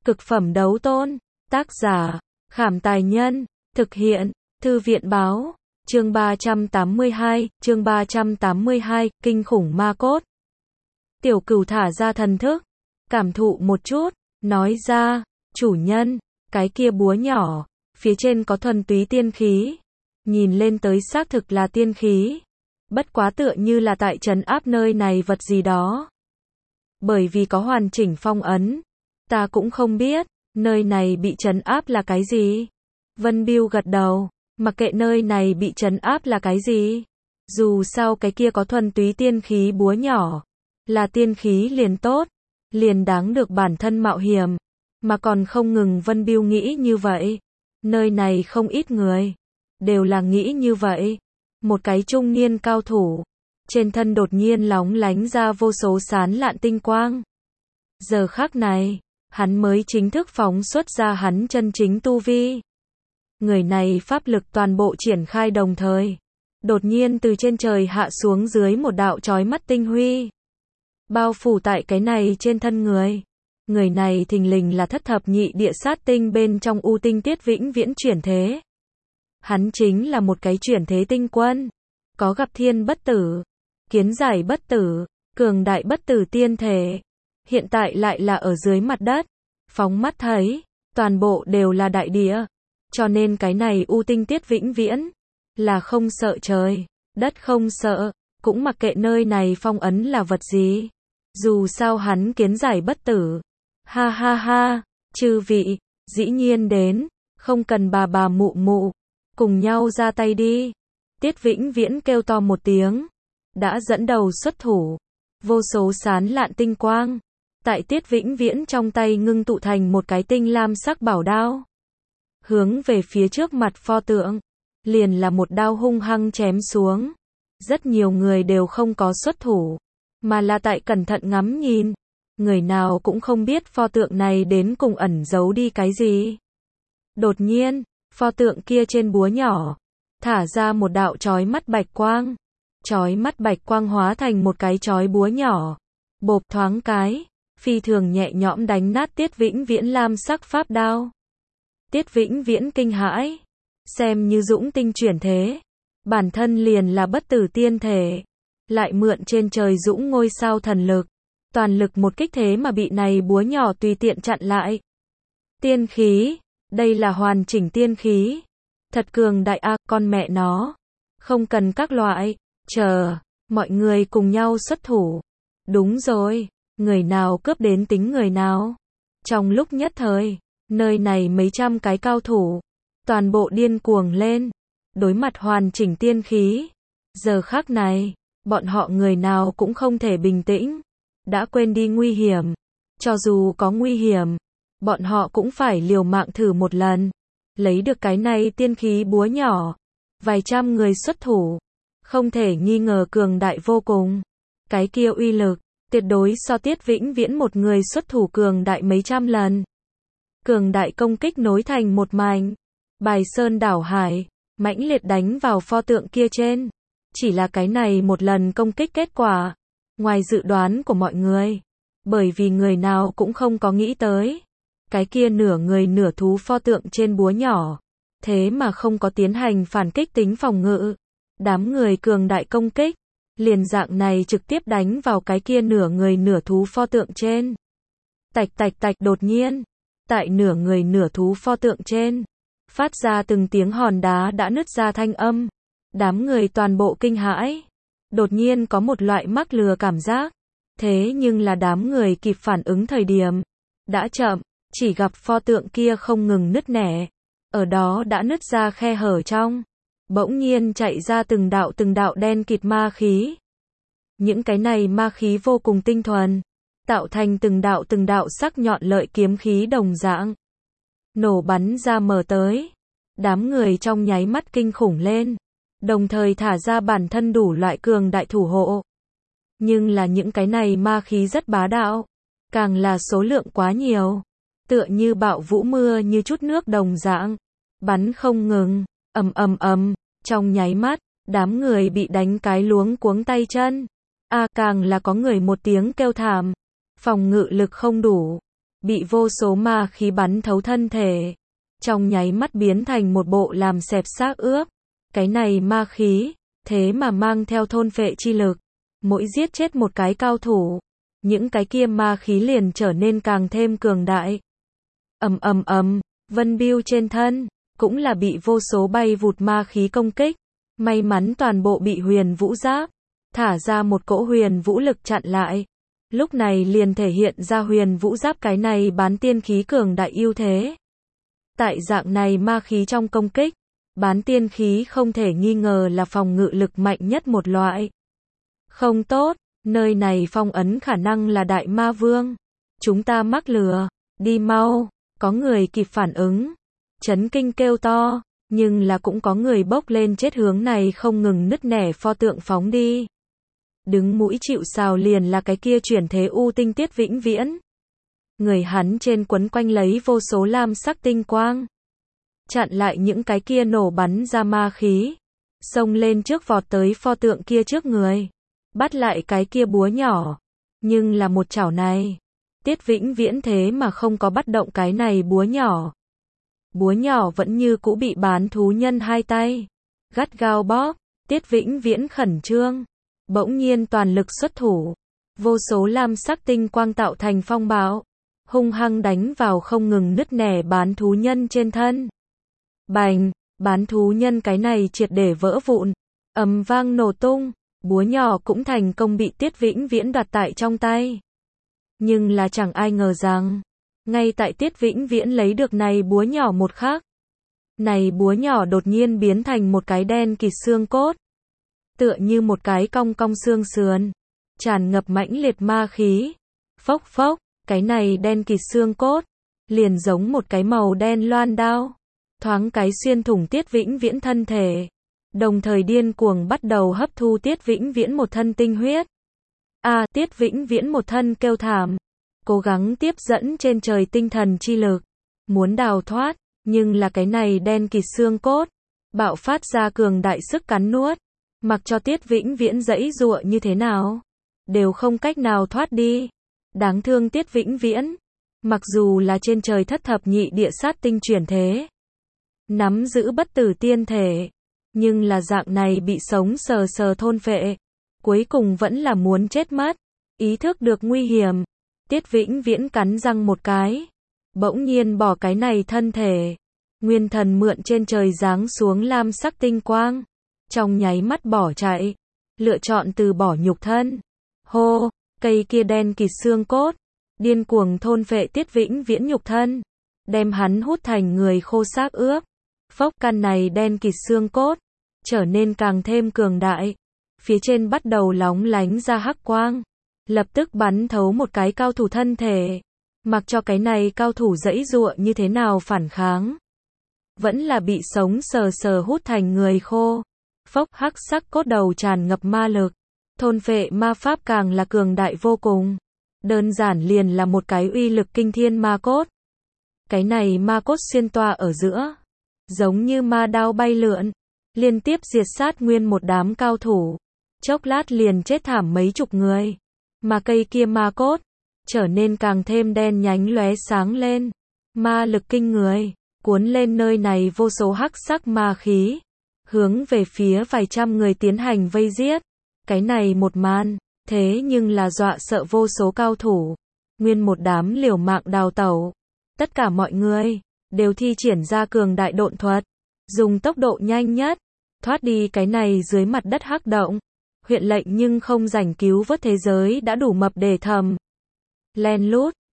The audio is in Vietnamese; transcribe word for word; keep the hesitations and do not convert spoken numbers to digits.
Cực phẩm đấu tôn. Tác giả, Khảm Tài Nhân. Thực hiện, Thư viện Báo. Chương ba trăm tám mươi hai, chương ba trăm tám mươi hai, Kinh khủng ma cốt. Tiểu Cửu thả ra thần thức, cảm thụ một chút, nói ra, chủ nhân, cái kia búa nhỏ, phía trên có thuần túy tiên khí. Nhìn lên tới xác thực là tiên khí. Bất quá tựa như là tại trấn áp nơi này vật gì đó. Bởi vì có hoàn chỉnh phong ấn. Ta cũng không biết, nơi này bị trấn áp là cái gì. Vân Bưu gật đầu, mặc kệ nơi này bị trấn áp là cái gì. Dù sao cái kia có thuần túy tiên khí búa nhỏ. Là tiên khí liền tốt. Liền đáng được bản thân mạo hiểm. Mà còn không ngừng Vân Bưu nghĩ như vậy. Nơi này không ít người. Đều là nghĩ như vậy. Một cái trung niên cao thủ. Trên thân đột nhiên lóng lánh ra vô số sán lạn tinh quang. Giờ khắc này, hắn mới chính thức phóng xuất ra hắn chân chính tu vi. Người này pháp lực toàn bộ triển khai đồng thời. Đột nhiên từ trên trời hạ xuống dưới một đạo chói mắt tinh huy. Bao phủ tại cái này trên thân người. Người này thình lình là thất thập nhị địa sát tinh bên trong U Tinh Tiết Vĩnh Viễn chuyển thế. Hắn chính là một cái chuyển thế tinh quân. Có gặp thiên bất tử, kiến giải bất tử, cường đại bất tử tiên thể. Hiện tại lại là ở dưới mặt đất. Phóng mắt thấy, toàn bộ đều là đại địa. Cho nên cái này U Tinh Tiết Vĩnh Viễn là không sợ trời, đất không sợ, cũng mặc kệ nơi này phong ấn là vật gì. Dù sao hắn kiến giải bất tử. Ha ha ha, chư vị, dĩ nhiên đến, không cần bà bà mụ mụ, cùng nhau ra tay đi. Tiết Vĩnh Viễn kêu to một tiếng, đã dẫn đầu xuất thủ. Vô số sán lạn tinh quang, tại Tiết Vĩnh Viễn trong tay ngưng tụ thành một cái tinh lam sắc bảo đao. Hướng về phía trước mặt pho tượng, liền là một đao hung hăng chém xuống. Rất nhiều người đều không có xuất thủ, mà là tại cẩn thận ngắm nhìn. Người nào cũng không biết pho tượng này đến cùng ẩn giấu đi cái gì. Đột nhiên, pho tượng kia trên búa nhỏ, thả ra một đạo chói mắt bạch quang. Chói mắt bạch quang hóa thành một cái chói búa nhỏ. Bộp thoáng cái, phi thường nhẹ nhõm đánh nát Tiết Vĩnh Viễn lam sắc pháp đao. Tiết Vĩnh Viễn kinh hãi. Xem như dũng tinh chuyển thế. Bản thân liền là bất tử tiên thể. Lại mượn trên trời dũng ngôi sao thần lực. Toàn lực một kích thế mà bị này búa nhỏ tùy tiện chặn lại. Tiên khí. Đây là hoàn chỉnh tiên khí. Thật cường đại a, con mẹ nó. Không cần các loại. Chờ. Mọi người cùng nhau xuất thủ. Đúng rồi. Người nào cướp đến tính người nào. Trong lúc nhất thời. Nơi này mấy trăm cái cao thủ. Toàn bộ điên cuồng lên. Đối mặt hoàn chỉnh tiên khí. Giờ khắc này. Bọn họ người nào cũng không thể bình tĩnh. Đã quên đi nguy hiểm. Cho dù có nguy hiểm. Bọn họ cũng phải liều mạng thử một lần. Lấy được cái này tiên khí búa nhỏ. Vài trăm người xuất thủ. Không thể nghi ngờ cường đại vô cùng. Cái kia uy lực. Tuyệt đối so Tiết Vĩnh Viễn một người xuất thủ cường đại mấy trăm lần. Cường đại công kích nối thành một mảnh. Bài sơn đảo hải. Mãnh liệt đánh vào pho tượng kia trên. Chỉ là cái này một lần công kích kết quả. Ngoài dự đoán của mọi người. Bởi vì người nào cũng không có nghĩ tới. Cái kia nửa người nửa thú pho tượng trên búa nhỏ. Thế mà không có tiến hành phản kích tính phòng ngự. Đám người cường đại công kích. Liền dạng này trực tiếp đánh vào cái kia nửa người nửa thú pho tượng trên. Tạch tạch tạch đột nhiên. Tại nửa người nửa thú pho tượng trên. Phát ra từng tiếng hòn đá đã nứt ra thanh âm. Đám người toàn bộ kinh hãi. Đột nhiên có một loại mắc lừa cảm giác. Thế nhưng là đám người kịp phản ứng thời điểm. Đã chậm, chỉ gặp pho tượng kia không ngừng nứt nẻ. Ở đó đã nứt ra khe hở trong. Bỗng nhiên chạy ra từng đạo từng đạo đen kịt ma khí. Những cái này ma khí vô cùng tinh thuần. Tạo thành từng đạo từng đạo sắc nhọn lợi kiếm khí đồng dạng. Nổ bắn ra mở tới. Đám người trong nháy mắt kinh khủng lên. Đồng thời thả ra bản thân đủ loại cường đại thủ hộ. Nhưng là những cái này ma khí rất bá đạo. Càng là số lượng quá nhiều. Tựa như bạo vũ mưa như chút nước đồng dạng. Bắn không ngừng. Ầm ầm ầm. Trong nháy mắt, đám người bị đánh cái luống cuống tay chân. A à, càng là có người một tiếng kêu thảm. Phòng ngự lực không đủ. bị vô số ma khí bắn thấu thân thể, trong nháy mắt biến thành một bộ làm xẹp xác ướp. Cái này ma khí, thế mà mang theo thôn phệ chi lực, mỗi giết chết một cái cao thủ, những cái kia ma khí liền trở nên càng thêm cường đại. Ầm ầm ầm, Vân Bưu trên thân cũng là bị vô số bay vụt ma khí công kích, may mắn toàn bộ bị Huyền Vũ Giáp thả ra một cỗ huyền vũ lực chặn lại. Lúc này liền thể hiện ra Huyền Vũ Giáp cái này bán tiên khí cường đại ưu thế. Tại dạng này ma khí trong công kích, bán tiên khí không thể nghi ngờ là phòng ngự lực mạnh nhất một loại. Không tốt, nơi này phong ấn khả năng là Đại Ma Vương. Chúng ta mắc lừa, đi mau, có người kịp phản ứng. Chấn kinh kêu to, nhưng là cũng có người bốc lên chết hướng này không ngừng nứt nẻ pho tượng phóng đi. Đứng mũi chịu sào liền là cái kia chuyển thế u tinh Tiết Vĩnh Viễn. Người hắn trên quấn quanh lấy vô số lam sắc tinh quang, chặn lại những cái kia nổ bắn ra ma khí, xông lên trước vọt tới pho tượng kia trước người, bắt lại cái kia búa nhỏ. Nhưng là một chảo này, Tiết Vĩnh Viễn thế mà không có bắt động cái này búa nhỏ. Búa nhỏ vẫn như cũ bị bán thú nhân hai tay gắt gao bóp. Tiết Vĩnh Viễn khẩn trương, bỗng nhiên toàn lực xuất thủ, vô số lam sắc tinh quang tạo thành phong bạo, hung hăng đánh vào không ngừng nứt nẻ bán thú nhân trên thân. Bành, bán thú nhân cái này triệt để vỡ vụn, ầm vang nổ tung, búa nhỏ cũng thành công bị Tiết Vĩnh Viễn đoạt tại trong tay. Nhưng là chẳng ai ngờ rằng, ngay tại Tiết Vĩnh Viễn lấy được này búa nhỏ một khắc, này búa nhỏ đột nhiên biến thành một cái đen kịt xương cốt, tựa như một cái cong cong xương sườn, tràn ngập mãnh liệt ma khí. Phốc phốc, cái này đen kịt xương cốt, liền giống một cái màu đen loan đao, thoáng cái xuyên thủng Tiết Vĩnh Viễn thân thể, đồng thời điên cuồng bắt đầu hấp thu Tiết Vĩnh Viễn một thân tinh huyết. A, à, Tiết Vĩnh Viễn một thân kêu thảm, cố gắng tiếp dẫn trên trời tinh thần chi lực, muốn đào thoát, nhưng là cái này đen kịt xương cốt, bạo phát ra cường đại sức cắn nuốt, mặc cho Tiết Vĩnh Viễn giãy giụa như thế nào, đều không cách nào thoát đi. Đáng thương Tiết Vĩnh Viễn, mặc dù là trên trời thất thập nhị địa sát tinh chuyển thế, nắm giữ bất tử tiên thể, nhưng là dạng này bị sống sờ sờ thôn phệ, cuối cùng vẫn là muốn chết mất. Ý thức được nguy hiểm, Tiết Vĩnh Viễn cắn răng một cái, bỗng nhiên bỏ cái này thân thể, nguyên thần mượn trên trời giáng xuống lam sắc tinh quang, trong nháy mắt bỏ chạy, lựa chọn từ bỏ nhục thân. Hô, cây kia đen kịt xương cốt, điên cuồng thôn phệ Tiết Vĩnh Viễn nhục thân, đem hắn hút thành người khô xác ướp. Phốc, căn này đen kịt xương cốt trở nên càng thêm cường đại, phía trên bắt đầu lóng lánh ra hắc quang, lập tức bắn thấu một cái cao thủ thân thể, mặc cho cái này cao thủ giãy giụa như thế nào phản kháng, vẫn là bị sống sờ sờ hút thành người khô. Phốc, hắc sắc cốt đầu tràn ngập ma lực, thôn phệ ma pháp càng là cường đại vô cùng, đơn giản liền là một cái uy lực kinh thiên ma cốt. Cái này ma cốt xuyên toa ở giữa, giống như ma đao bay lượn, liên tiếp diệt sát nguyên một đám cao thủ, chốc lát liền chết thảm mấy chục người. Mà cây kia ma cốt trở nên càng thêm đen nhánh lóe sáng lên, ma lực kinh người, cuốn lên nơi này vô số hắc sắc ma khí, hướng về phía vài trăm người tiến hành vây giết. Cái này một màn, thế nhưng là dọa sợ vô số cao thủ, nguyên một đám liều mạng đào tẩu. Tất cả mọi người đều thi triển ra cường đại độn thuật, dùng tốc độ nhanh nhất thoát đi cái này dưới mặt đất hắc động. Huyện lệnh nhưng không rảnh cứu vớt thế giới đã đủ mập để thầm len lút,